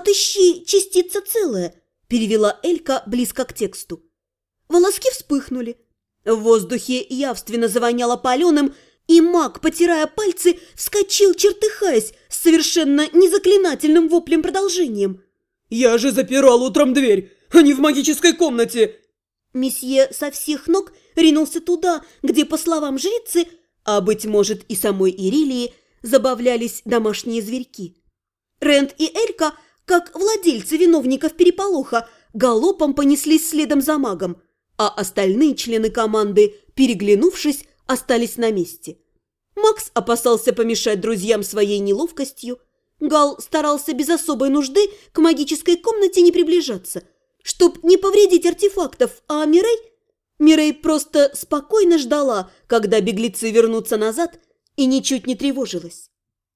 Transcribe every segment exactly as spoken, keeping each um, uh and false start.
«Отыщи частица целая», – перевела Элька близко к тексту. Волоски вспыхнули. В воздухе явственно завоняло паленым, и маг, потирая пальцы, вскочил, чертыхаясь, с совершенно незаклинательным воплем-продолжением. «Я же запирал утром дверь, а не в магической комнате!» Месье со всех ног ринулся туда, где, по словам жрицы, а, быть может, и самой Ирилии, забавлялись домашние зверьки. Рент и Элька, как владельцы виновников переполоха, галопом понеслись следом за магом, а остальные члены команды, переглянувшись, остались на месте. Макс опасался помешать друзьям своей неловкостью. Гал старался без особой нужды к магической комнате не приближаться, чтоб не повредить артефактов, а Мирей... Мирей просто спокойно ждала, когда беглецы вернутся назад, и ничуть не тревожилась.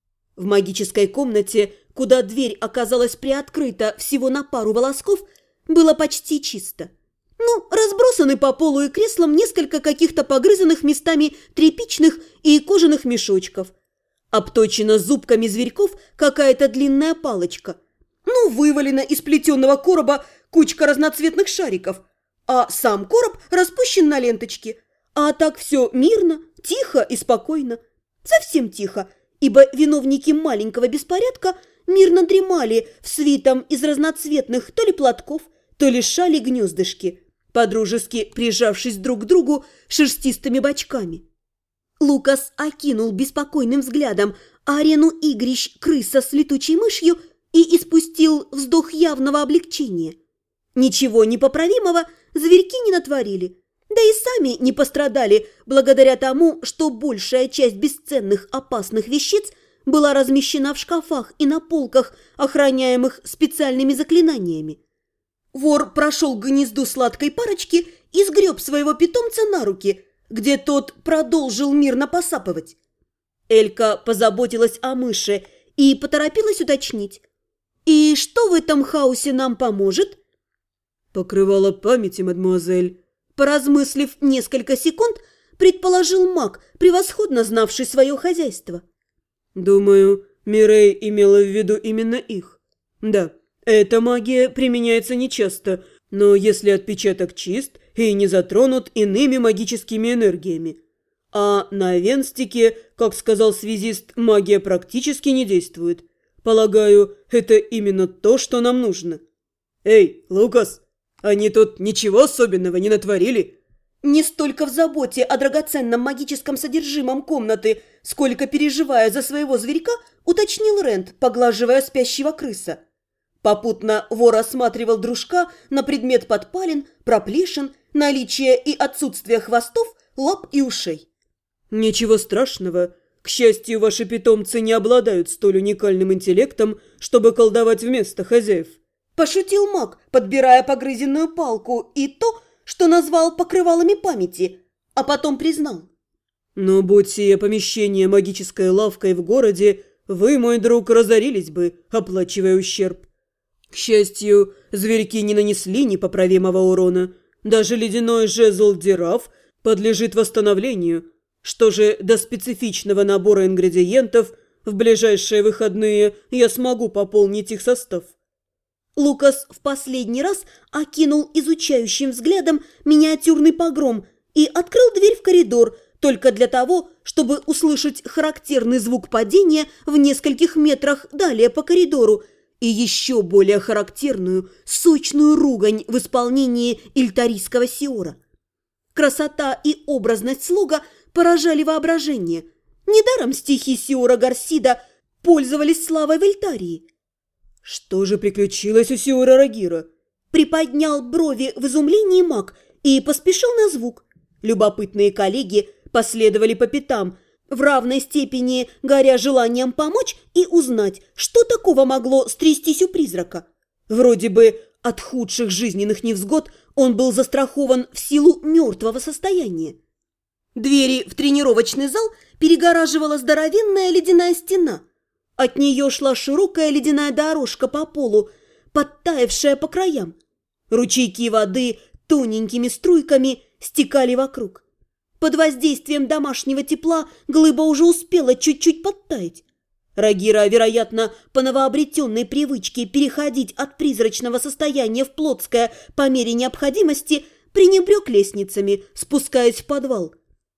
В магической комнате, куда дверь оказалась приоткрыта всего на пару волосков, было почти чисто. Ну, разбросаны по полу и креслам несколько каких-то погрызанных местами тряпичных и кожаных мешочков. Обточена зубками зверьков какая-то длинная палочка. Ну, вывалена из плетеного короба кучка разноцветных шариков, а сам короб распущен на ленточке. А так все мирно, тихо и спокойно. Совсем тихо, ибо виновники маленького беспорядка мирно дремали в свитом из разноцветных то ли платков, то ли шали гнездышки, подружески прижавшись друг к другу шерстистыми бочками. Лукас окинул беспокойным взглядом арену игрищ крыса с летучей мышью и испустил вздох явного облегчения. Ничего непоправимого зверьки не натворили, да и сами не пострадали благодаря тому, что большая часть бесценных опасных вещиц была размещена в шкафах и на полках, охраняемых специальными заклинаниями. Вор прошел к гнезду сладкой парочки и сгреб своего питомца на руки, где тот продолжил мирно посапывать. Элька позаботилась о мыше и поторопилась уточнить. «И что в этом хаосе нам поможет?» «Покрывало памяти, мадемуазель», – поразмыслив несколько секунд, предположил маг, превосходно знавший свое хозяйство. «Думаю, Мирей имела в виду именно их. Да, эта магия применяется нечасто, но если отпечаток чист и не затронут иными магическими энергиями. А на Венстике, как сказал связист, магия практически не действует. Полагаю, это именно то, что нам нужно. Эй, Лукас, они тут ничего особенного не натворили?» Не столько в заботе о драгоценном магическом содержимом комнаты, сколько переживая за своего зверька, уточнил Рент, поглаживая спящего крыса. Попутно вор осматривал дружка на предмет подпалин, проплешин, наличия и отсутствия хвостов, лап и ушей. «Ничего страшного. К счастью, ваши питомцы не обладают столь уникальным интеллектом, чтобы колдовать вместо хозяев», – пошутил маг, подбирая погрызенную палку и то, что назвал покрывалами памяти, а потом признал. «Но будь сие помещение магической лавкой в городе, вы, мой друг, разорились бы, оплачивая ущерб. К счастью, зверьки не нанесли непоправимого урона. Даже ледяной жезл Дираф подлежит восстановлению. Что же до специфичного набора ингредиентов, в ближайшие выходные я смогу пополнить их состав». Лукас в последний раз окинул изучающим взглядом миниатюрный погром и открыл дверь в коридор только для того, чтобы услышать характерный звук падения в нескольких метрах далее по коридору и еще более характерную, сочную ругань в исполнении ильтарийского сиора. Красота и образность слога поражали воображение. Недаром стихи сиора Гарсида пользовались славой в Ильтарии. «Что же приключилось у сиора Рагира?» Приподнял брови в изумлении маг и поспешил на звук. Любопытные коллеги последовали по пятам, в равной степени горя желанием помочь и узнать, что такого могло стрястись у призрака. Вроде бы от худших жизненных невзгод он был застрахован в силу мертвого состояния. Двери в тренировочный зал перегораживала здоровенная ледяная стена. От нее шла широкая ледяная дорожка по полу, подтаявшая по краям. Ручейки воды тоненькими струйками стекали вокруг. Под воздействием домашнего тепла глыба уже успела чуть-чуть подтаять. Рагира, вероятно, по новообретенной привычке переходить от призрачного состояния в плотское по мере необходимости, пренебрег лестницами, спускаясь в подвал.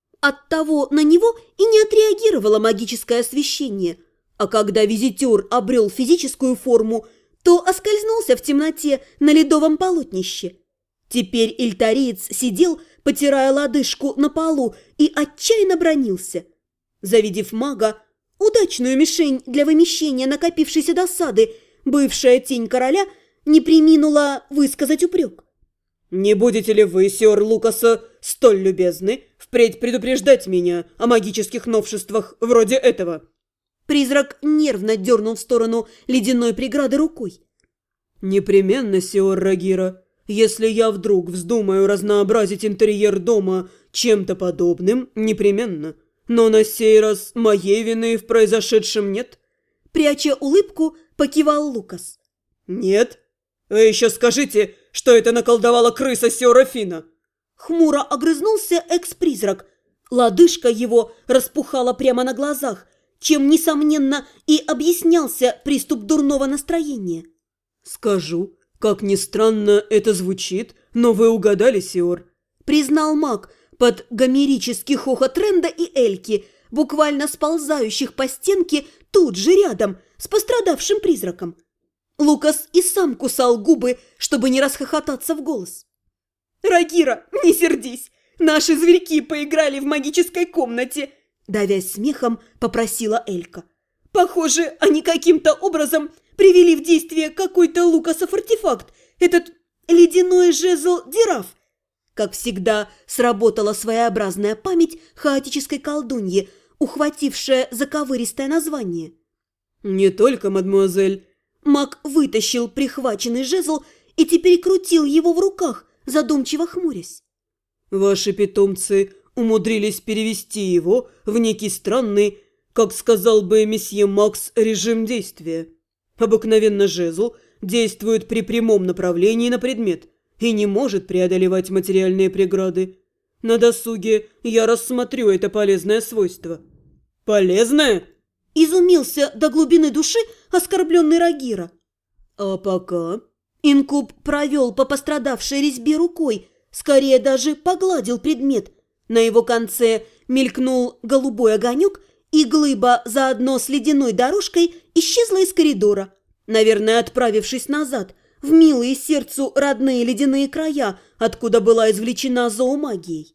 Оттого на него и не отреагировало магическое освещение, а когда визитер обрел физическую форму, то оскользнулся в темноте на ледовом полотнище. Теперь ильтариец сидел, потирая лодыжку на полу, и отчаянно бранился. Завидев мага, удачную мишень для вымещения накопившейся досады, бывшая тень короля не преминула высказать упрек. «Не будете ли вы, сёр Лукаса, столь любезны впредь предупреждать меня о магических новшествах вроде этого?» Призрак нервно дернул в сторону ледяной преграды рукой. «Непременно, сёр Рагира. Если я вдруг вздумаю разнообразить интерьер дома чем-то подобным, непременно. Но на сей раз моей вины в произошедшем нет». Пряча улыбку, покивал Лукас. «Нет? Вы еще скажите, что это наколдовала крыса сёра Фина». Хмуро огрызнулся экс-призрак. Лодыжка его распухала прямо на глазах, чем, несомненно, и объяснялся приступ дурного настроения. «Скажу, как ни странно это звучит, но вы угадали, сёр», признал маг под гомерический хохот Ренда и Эльки, буквально сползающих по стенке тут же рядом с пострадавшим призраком. Лукас и сам кусал губы, чтобы не расхохотаться в голос. «Рагира, не сердись! Наши зверьки поиграли в магической комнате!» Давясь смехом, попросила Элька. «Похоже, они каким-то образом привели в действие какой-то Лукасов артефакт, этот ледяной жезл Дираф». Как всегда, сработала своеобразная память хаотической колдуньи, ухватившая заковыристое название. «Не только, мадемуазель». Маг вытащил прихваченный жезл и теперь крутил его в руках, задумчиво хмурясь. «Ваши питомцы умудрились перевести его в некий странный, как сказал бы месье Макс, режим действия. Обыкновенно жезл действует при прямом направлении на предмет и не может преодолевать материальные преграды. На досуге я рассмотрю это полезное свойство». «Полезное?» – изумился до глубины души оскорбленный Рагира. «А пока...» Инкуб провел по пострадавшей резьбе рукой, скорее даже погладил предмет. На его конце мелькнул голубой огонек, и глыба заодно с ледяной дорожкой исчезла из коридора, наверное, отправившись назад, в милые сердцу родные ледяные края, откуда была извлечена зоомагией.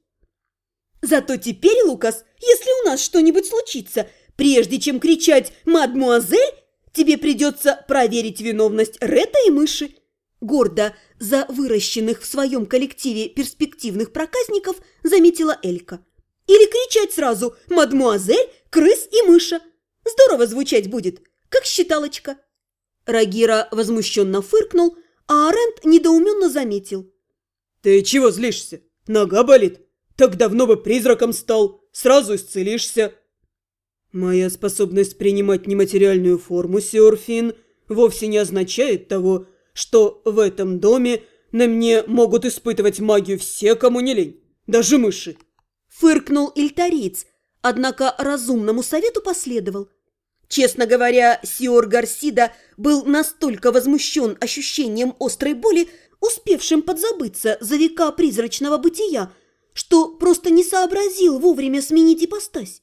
«Зато теперь, Лукас, если у нас что-нибудь случится, прежде чем кричать «Мадмуазель», тебе придется проверить виновность Ретта и мыши». Гордо за выращенных в своем коллективе перспективных проказников заметила Элька. «Или кричать сразу «Мадмуазель, крыс и мыша». Здорово звучать будет, как считалочка». Рагира возмущенно фыркнул, а Арент недоуменно заметил. «Ты чего злишься? Нога болит? Так давно бы призраком стал, сразу исцелишься». «Моя способность принимать нематериальную форму, сёр Фин, вовсе не означает того, что в этом доме на мне могут испытывать магию все, кому не лень, даже мыши». Фыркнул ильтариец, однако разумному совету последовал. Честно говоря, сиор Гарсида был настолько возмущен ощущением острой боли, успевшим подзабыться за века призрачного бытия, что просто не сообразил вовремя сменить ипостась.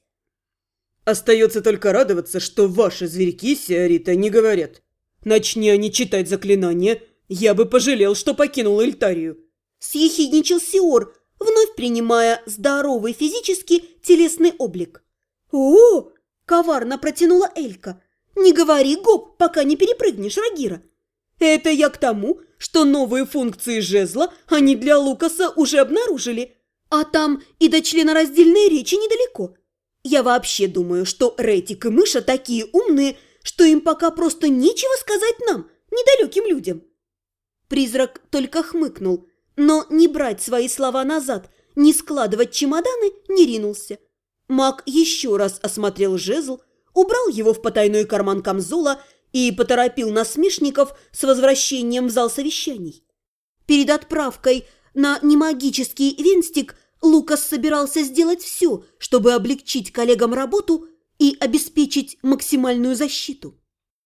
«Остается только радоваться, что ваши зверьки, сиорита, не говорят. Начни они читать заклинания, я бы пожалел, что покинул Эльтарию». Съехидничал сиор, вновь принимая здоровый физически телесный облик. «О!» – коварно протянула Элька. «Не говори гоп, пока не перепрыгнешь, Рагира. Это я к тому, что новые функции жезла они для Лукаса уже обнаружили, а там и до членораздельной речи недалеко. Я вообще думаю, что Ретик и Мыша такие умные, что им пока просто нечего сказать нам, недалеким людям». Призрак только хмыкнул, но не брать свои слова назад, не складывать чемоданы не ринулся. Маг еще раз осмотрел жезл, убрал его в потайной карман камзола и поторопил насмешников с возвращением в зал совещаний. Перед отправкой на немагический венстик Лукас собирался сделать все, чтобы облегчить коллегам работу, и обеспечить максимальную защиту.